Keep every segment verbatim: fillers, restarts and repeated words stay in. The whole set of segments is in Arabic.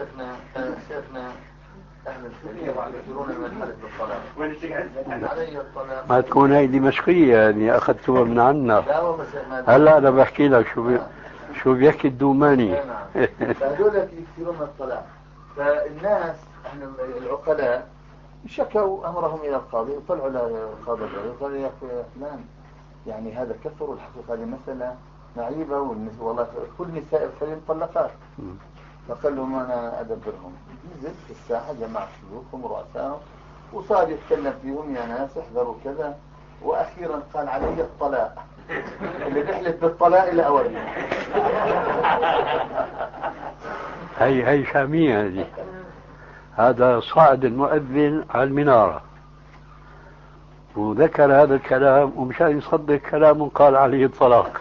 شيخنا شيخنا أهل الشريعة يكثرون من الحلف بالطلاق. علي الطلاق. ما تكون هي دمشقية يعني أخذتوها من عنا. لا والله هلا أنا بحكي لك شو بي... شو بيحكي الدوماني. فهذول يكثرون من الطلاق. فالناس احنا العقلاء شكوا أمرهم إلى القاضي وطلعوا للقاضي قالوا يا فلان يعني هذا كثر الحقيقة هذه مسألة معيبة والنساء والله كل نساء الحريم مطلقات. فقال لهم أنا أدبرهم. نزل في الساحة جمع شيوخهم ورؤسائهم وصار يتكلم فيهم يا ناس احذروا كذا وأخيرا قال علي الطلاق اللي بيحلف بالطلاق إلى أولي. هي هي شامية هذه. هذا صعد المؤذن على المنارة وذكر هذا الكلام ومشان يصدق كلامه قال عليه الطلاق.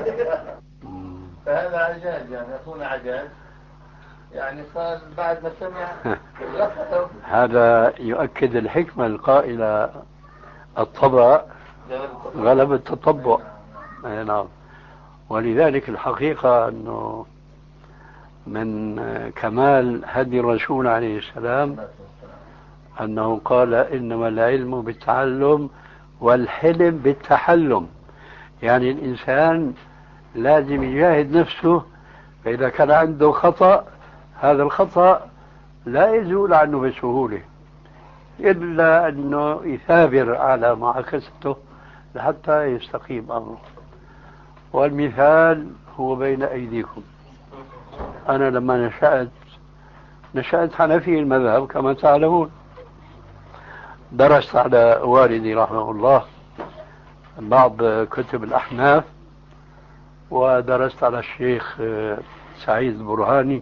فهذا عجاج يعني أخونا عجاج يعني قال بعد ما سمع هذا يؤكد الحكمة القائلة الطبع غلب التطبع. نعم. ولذلك الحقيقة أنه من كمال هدي الرسول عليه السلام أنه قال إنما العلم بالتعلم والحلم بالتحلم. يعني الإنسان لازم يجاهد نفسه فإذا كان عنده خطأ هذا الخطأ لا يزول عنه بسهولة إلا أنه يثابر على معاكسته حتى يستقيم أمره. والمثال هو بين أيديكم. أنا لما نشأت نشأت حنفي المذهب كما تعلمون. درست على والدي رحمه الله بعض كتب الأحناف ودرست على الشيخ سعيد البرهاني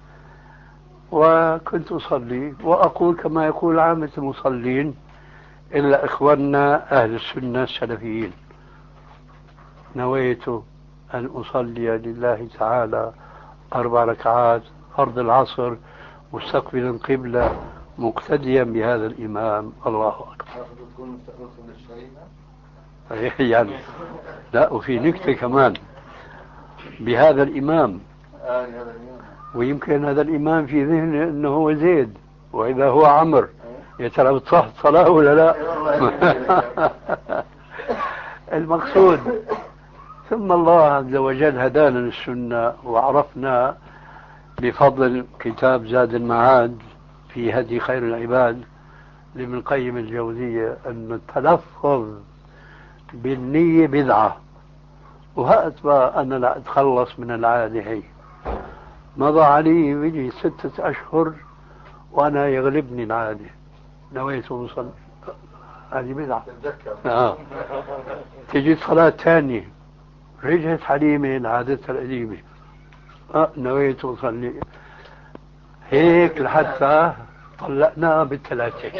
وكنت أصلي وأقول كما يقول عامة المصلين إلا إخواننا أهل السنة السلفيين نويت أن أصلي لله تعالى أربع ركعات فرض العصر مستقبلا قبلة مقتديا بهذا الإمام. الله أكبر. يعني لا وفي نكتة كمان بهذا الإمام ويمكن هذا الإمام في ذهنه أنه هو زيد وإذا هو عمر يا ترى بتصح الصلاة ولا لا. المقصود ثم الله عز وجل هدانا للسنة وعرفنا بفضل كتاب زاد المعاد في هدي خير العباد لابن القيم الجوزية أن التلفظ بالنية بدعة. وهات بقى أنا لا أتخلص من العادة هي. مضى علي بيجي ستة أشهر وأنا يغلبني العادة نويت وصل هذه بدعة. آه. تجي صلاة ثانية رجعت حليمة لعادتها القديمة آه نويت وصلي هيك لحتى طلقناها بالثلاثة.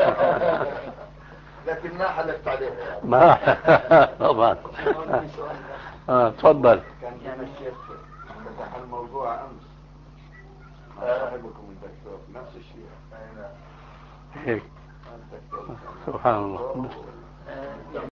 لكن ما حلفت عليها ما طبعا. اه تفضل. كان يعني الشيخ فتح الموضوع امس صاحبكم الدكتور نفس الشيء هيك سبحان الله.